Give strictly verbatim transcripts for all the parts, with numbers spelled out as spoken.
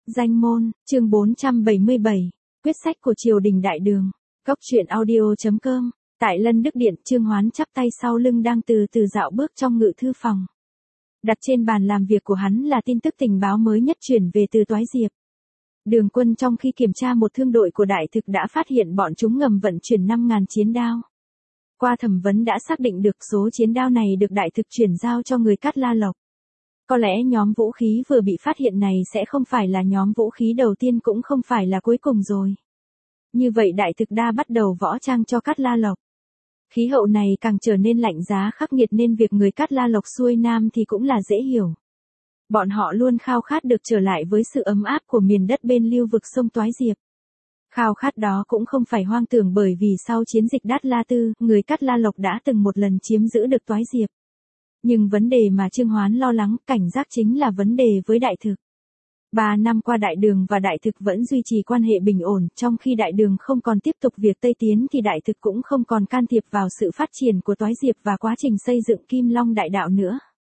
Danh môn, chương bốn trăm bảy mươi bảy, quyết sách của triều đình đại đường. Góc truyện audio.com, tại Lân Đức Điện, Chương Hoán chắp tay sau lưng đang từ từ dạo bước trong ngự thư phòng. Đặt trên bàn làm việc của hắn là tin tức tình báo mới nhất chuyển về từ Toái Diệp. Đường quân trong khi kiểm tra một thương đội của đại thực đã phát hiện bọn chúng ngầm vận chuyển năm nghìn chiến đao. Qua thẩm vấn đã xác định được số chiến đao này được đại thực chuyển giao cho người Cát La Lộc. Có lẽ nhóm vũ khí vừa bị phát hiện này sẽ không phải là nhóm vũ khí đầu tiên cũng không phải là cuối cùng rồi. Như vậy đại thực đa bắt đầu võ trang cho Cát La Lộc. Khí hậu này càng trở nên lạnh giá khắc nghiệt nên việc người Cát La Lộc xuôi nam thì cũng là dễ hiểu. Bọn họ luôn khao khát được trở lại với sự ấm áp của miền đất bên lưu vực sông Toái Diệp. Khao khát đó cũng không phải hoang tưởng bởi vì sau chiến dịch Đát La Tư, người Cát La Lộc đã từng một lần chiếm giữ được Toái Diệp. Nhưng vấn đề mà Chương Hoán lo lắng, cảnh giác chính là vấn đề với đại thực. Ba năm qua đại đường và đại thực vẫn duy trì quan hệ bình ổn, trong khi đại đường không còn tiếp tục việc Tây tiến thì đại thực cũng không còn can thiệp vào sự phát triển của Toái Diệp và quá trình xây dựng Kim Long Đại Đạo nữa.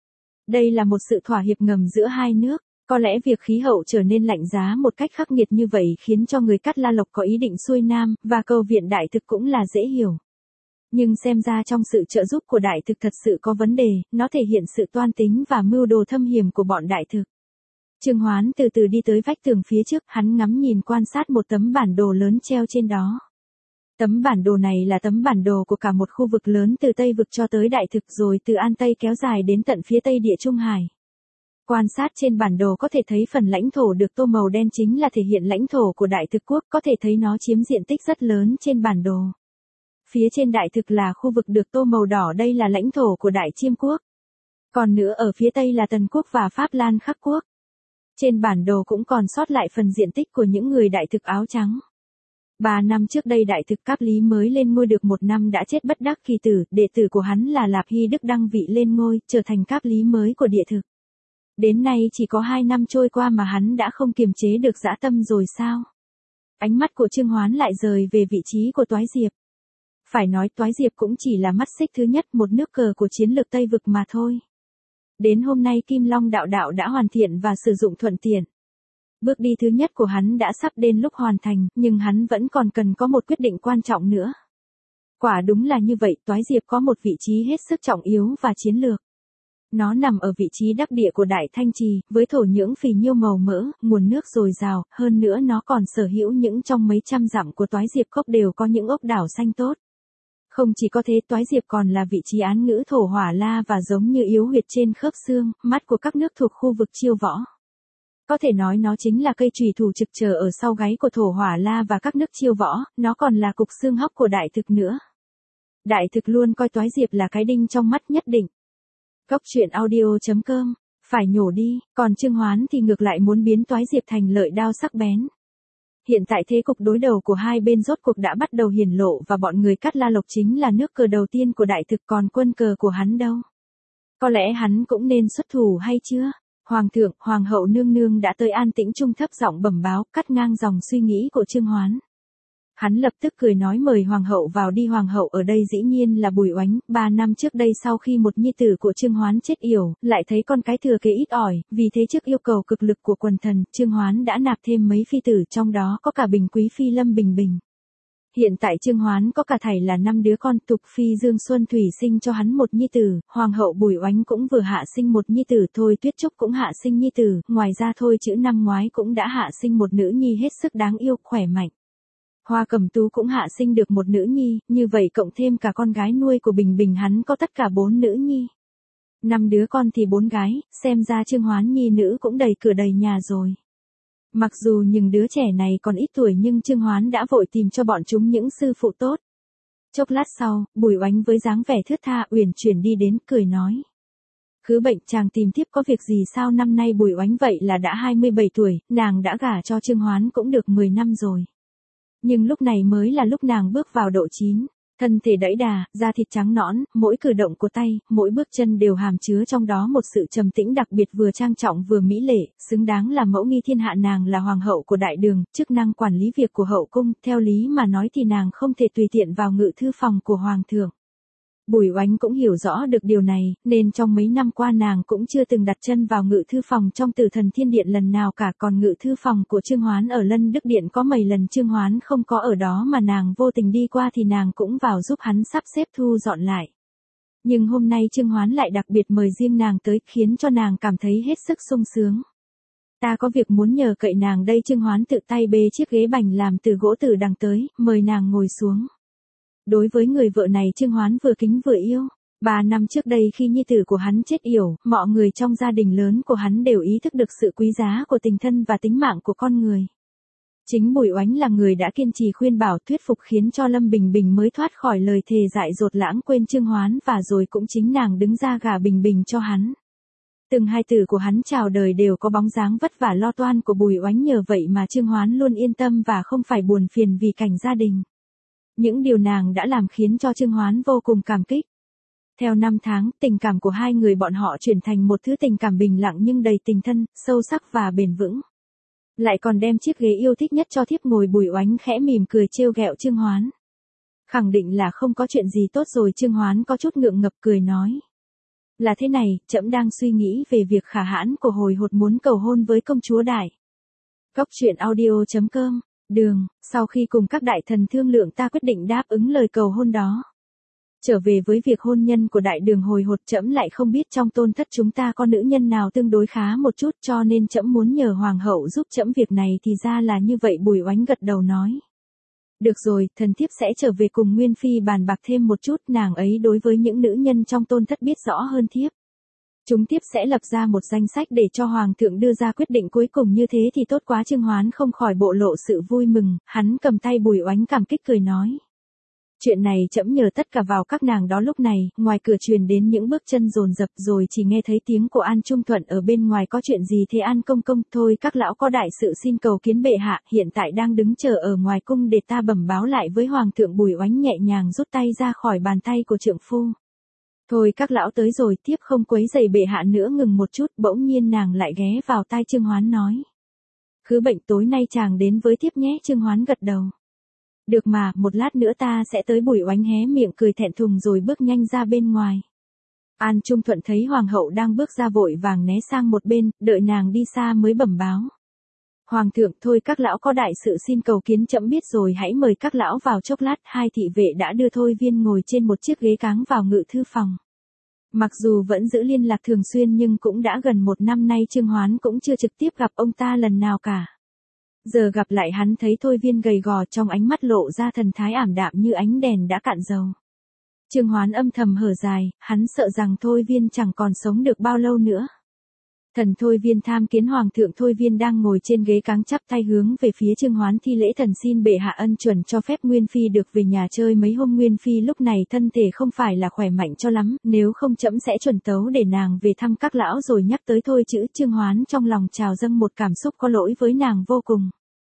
Đây là một sự thỏa hiệp ngầm giữa hai nước. Có lẽ việc khí hậu trở nên lạnh giá một cách khắc nghiệt như vậy khiến cho người Cát La Lộc có ý định xuôi nam, và cầu viện đại thực cũng là dễ hiểu. Nhưng xem ra trong sự trợ giúp của đại thực thật sự có vấn đề, nó thể hiện sự toan tính và mưu đồ thâm hiểm của bọn đại thực. Chương Hoán từ từ đi tới vách tường phía trước, hắn ngắm nhìn quan sát một tấm bản đồ lớn treo trên đó. Tấm bản đồ này là tấm bản đồ của cả một khu vực lớn từ Tây vực cho tới đại thực rồi từ An Tây kéo dài đến tận phía Tây Địa Trung Hải. Quan sát trên bản đồ có thể thấy phần lãnh thổ được tô màu đen chính là thể hiện lãnh thổ của đại thực quốc, có thể thấy nó chiếm diện tích rất lớn trên bản đồ. Phía trên đại thực là khu vực được tô màu đỏ, đây là lãnh thổ của Đại Chiêm quốc. Còn nữa ở phía Tây là Tần quốc và Pháp Lan Khắc quốc. Trên bản đồ cũng còn sót lại phần diện tích của những người đại thực áo trắng. Ba năm trước đây đại thực Cáp Lý mới lên ngôi được một năm đã chết bất đắc kỳ tử, đệ tử của hắn là Lạp Hy Đức đăng vị lên ngôi, trở thành Cáp Lý mới của địa thực. Đến nay chỉ có hai năm trôi qua mà hắn đã không kiềm chế được dã tâm rồi sao? Ánh mắt của Chương Hoán lại rời về vị trí của Toái Diệp. Phải nói Toái Diệp cũng chỉ là mắt xích thứ nhất, một nước cờ của chiến lược Tây vực mà thôi. Đến hôm nay Kim Long Đạo Đạo đã hoàn thiện và sử dụng thuận tiện. Bước đi thứ nhất của hắn đã sắp đến lúc hoàn thành, nhưng hắn vẫn còn cần có một quyết định quan trọng nữa. Quả đúng là như vậy, Toái Diệp có một vị trí hết sức trọng yếu và chiến lược. Nó nằm ở vị trí đắc địa của Đại Thanh Trì, với thổ nhưỡng phì nhiêu màu mỡ, nguồn nước dồi dào, hơn nữa nó còn sở hữu những trong mấy trăm dặm của Toái Diệp cốc đều có những ốc đảo xanh tốt. Không chỉ có thế, Toái Diệp còn là vị trí án ngữ thổ hỏa la và giống như yếu huyệt trên khớp xương, mắt của các nước thuộc khu vực Chiêu Võ. Có thể nói nó chính là cây chùy thủ trực chờ ở sau gáy của thổ hỏa la và các nước Chiêu Võ, nó còn là cục xương hóc của đại thực nữa. Đại thực luôn coi Toái Diệp là cái đinh trong mắt nhất định. Góc truyện audio.com, phải nhổ đi, còn Chương Hoán thì ngược lại muốn biến Toái Diệp thành lợi đao sắc bén. Hiện tại thế cục đối đầu của hai bên rốt cuộc đã bắt đầu hiển lộ và bọn người Cát La Lộc chính là nước cờ đầu tiên của đại thực, còn quân cờ của hắn đâu? Có lẽ hắn cũng nên xuất thủ hay chưa? Hoàng thượng, hoàng hậu nương nương đã tới. An Tĩnh Trung thấp giọng bẩm báo, cắt ngang dòng suy nghĩ của Chương Hoán. Hắn lập tức cười nói mời hoàng hậu vào đi. Hoàng hậu ở đây dĩ nhiên là Bùi Oánh. Ba năm trước đây sau khi một nhi tử của Chương Hoán chết yểu, lại thấy con cái thừa kế ít ỏi, vì thế trước yêu cầu cực lực của quần thần, Chương Hoán đã nạp thêm mấy phi tử, trong đó có cả Bình Quý Phi Lâm Bình Bình. Hiện tại Chương Hoán có cả thảy là năm đứa con. Tục Phi Dương Xuân Thủy sinh cho hắn một nhi tử, hoàng hậu Bùi Oánh cũng vừa hạ sinh một nhi tử, Thôi Tuyết Trúc cũng hạ sinh nhi tử, ngoài ra Thôi Chữ năm ngoái cũng đã hạ sinh một nữ nhi hết sức đáng yêu, khỏe mạnh. Hoa Cẩm Tú cũng hạ sinh được một nữ nhi, như vậy cộng thêm cả con gái nuôi của Bình Bình hắn có tất cả bốn nữ nhi. Năm đứa con thì bốn gái, xem ra Chương Hoán nhi nữ cũng đầy cửa đầy nhà rồi. Mặc dù những đứa trẻ này còn ít tuổi nhưng Chương Hoán đã vội tìm cho bọn chúng những sư phụ tốt. Chốc lát sau, Bùi Oánh với dáng vẻ thướt tha uyển chuyển đi đến, cười nói. Khứ bệnh, chàng tìm tiếp có việc gì sao? Năm nay Bùi Oánh vậy là đã hai mươi bảy tuổi, nàng đã gả cho Chương Hoán cũng được mười năm rồi. Nhưng lúc này mới là lúc nàng bước vào độ chín, thân thể đẫy đà, da thịt trắng nõn, mỗi cử động của tay, mỗi bước chân đều hàm chứa trong đó một sự trầm tĩnh đặc biệt, vừa trang trọng vừa mỹ lệ, xứng đáng là mẫu nghi thiên hạ. Nàng là hoàng hậu của đại đường, chức năng quản lý việc của hậu cung, theo lý mà nói thì nàng không thể tùy tiện vào ngự thư phòng của hoàng thượng. Bùi Oánh cũng hiểu rõ được điều này, nên trong mấy năm qua nàng cũng chưa từng đặt chân vào ngự thư phòng trong Tử Thần Thiên Điện lần nào cả, còn ngự thư phòng của Trương Hoán ở Lân Đức Điện có mấy lần Trương Hoán không có ở đó mà nàng vô tình đi qua thì nàng cũng vào giúp hắn sắp xếp thu dọn lại. Nhưng hôm nay Trương Hoán lại đặc biệt mời riêng nàng tới, khiến cho nàng cảm thấy hết sức sung sướng. Ta có việc muốn nhờ cậy nàng đây. Trương Hoán tự tay bê chiếc ghế bành làm từ gỗ tử đằng tới, mời nàng ngồi xuống. Đối với người vợ này Trương Hoán vừa kính vừa yêu. Ba năm trước đây khi nhi tử của hắn chết yểu, mọi người trong gia đình lớn của hắn đều ý thức được sự quý giá của tình thân và tính mạng của con người. Chính Bùi Oánh là người đã kiên trì khuyên bảo thuyết phục khiến cho Lâm Bình Bình mới thoát khỏi lời thề dại dột lãng quên Trương Hoán, và rồi cũng chính nàng đứng ra gả Bình Bình cho hắn. Từng hai tử của hắn chào đời đều có bóng dáng vất vả lo toan của Bùi Oánh, nhờ vậy mà Trương Hoán luôn yên tâm và không phải buồn phiền vì cảnh gia đình. Những điều nàng đã làm khiến cho Trương Hoán vô cùng cảm kích. Theo năm tháng, tình cảm của hai người bọn họ chuyển thành một thứ tình cảm bình lặng nhưng đầy tình thân, sâu sắc và bền vững. Lại còn đem chiếc ghế yêu thích nhất cho thiếp ngồi. Bùi Oánh khẽ mỉm cười trêu ghẹo Trương Hoán. Khẳng định là không có chuyện gì tốt rồi. Trương Hoán có chút ngượng ngập cười nói. Là thế này, trẫm đang suy nghĩ về việc khả hãn của hồi hột muốn cầu hôn với công chúa Đại. Góc truyện audio chấm com. Đường, sau khi cùng các đại thần thương lượng ta quyết định đáp ứng lời cầu hôn đó. Trở về với việc hôn nhân của Đại Đường hồi hột, trẫm lại không biết trong tôn thất chúng ta có nữ nhân nào tương đối khá một chút, cho nên trẫm muốn nhờ hoàng hậu giúp trẫm việc này. Thì ra là như vậy. Bùi Oánh gật đầu nói. Được rồi, thần thiếp sẽ trở về cùng Nguyên Phi bàn bạc thêm một chút, nàng ấy đối với những nữ nhân trong tôn thất biết rõ hơn thiếp. Chúng tiếp sẽ lập ra một danh sách để cho hoàng thượng đưa ra quyết định cuối cùng, như thế thì tốt quá. Trương Hoán không khỏi bộ lộ sự vui mừng, hắn cầm tay Bùi Oánh cảm kích cười nói. Chuyện này trẫm nhờ tất cả vào các nàng đó. Lúc này, ngoài cửa truyền đến những bước chân dồn dập, rồi chỉ nghe thấy tiếng của An Trung Thuận ở bên ngoài. Có chuyện gì thế An công công? Thôi các lão có đại sự xin cầu kiến bệ hạ, hiện tại đang đứng chờ ở ngoài cung để ta bẩm báo lại với hoàng thượng. Bùi Oánh nhẹ nhàng rút tay ra khỏi bàn tay của trượng phu. Thôi các lão tới rồi, tiếp không quấy rầy bệ hạ nữa. Ngừng một chút, bỗng nhiên nàng lại ghé vào tai Trương Hoán nói. Khứ bệnh tối nay chàng đến với tiếp nhé. Trương Hoán gật đầu. Được mà, một lát nữa ta sẽ tới. Bùi Oánh hé miệng cười thẹn thùng rồi bước nhanh ra bên ngoài. An Trung Thuận thấy hoàng hậu đang bước ra vội vàng né sang một bên, đợi nàng đi xa mới bẩm báo. Hoàng thượng, thôi các lão có đại sự xin cầu kiến. Trẫm biết rồi, hãy mời các lão vào chốc lát. Hai thị vệ đã đưa Thôi Viên ngồi trên một chiếc ghế cáng vào ngự thư phòng. Mặc dù vẫn giữ liên lạc thường xuyên nhưng cũng đã gần một năm nay Trương Hoán cũng chưa trực tiếp gặp ông ta lần nào cả. Giờ gặp lại hắn thấy Thôi Viên gầy gò, trong ánh mắt lộ ra thần thái ảm đạm như ánh đèn đã cạn dầu. Trương Hoán âm thầm hở dài, hắn sợ rằng Thôi Viên chẳng còn sống được bao lâu nữa. Thần Thôi Viên tham kiến hoàng thượng. Thôi Viên đang ngồi trên ghế cáng chắp tay hướng về phía Trương Hoán thi lễ. Thần xin bệ hạ ân chuẩn cho phép Nguyên Phi được về nhà chơi mấy hôm. Nguyên Phi lúc này thân thể không phải là khỏe mạnh cho lắm, nếu không trẫm sẽ chuẩn tấu để nàng về thăm các lão. Rồi nhắc tới thôi chữ, Trương Hoán trong lòng trào dâng một cảm xúc có lỗi với nàng vô cùng.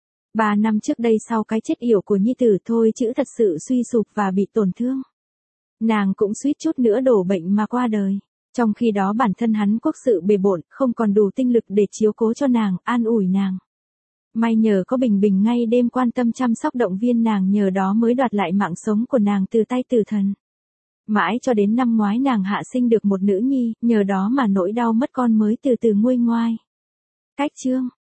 Ba năm trước đây sau cái chết yểu của nhi tử, Thôi chữ thật sự suy sụp và bị tổn thương. Nàng cũng suýt chút nữa đổ bệnh mà qua đời. Trong khi đó bản thân hắn quốc sự bề bộn, không còn đủ tinh lực để chiếu cố cho nàng, an ủi nàng. May nhờ có Bình Bình ngay đêm quan tâm chăm sóc động viên nàng, nhờ đó mới đoạt lại mạng sống của nàng từ tay tử thần. Mãi cho đến năm ngoái nàng hạ sinh được một nữ nhi, nhờ đó mà nỗi đau mất con mới từ từ nguôi ngoai. Cách chương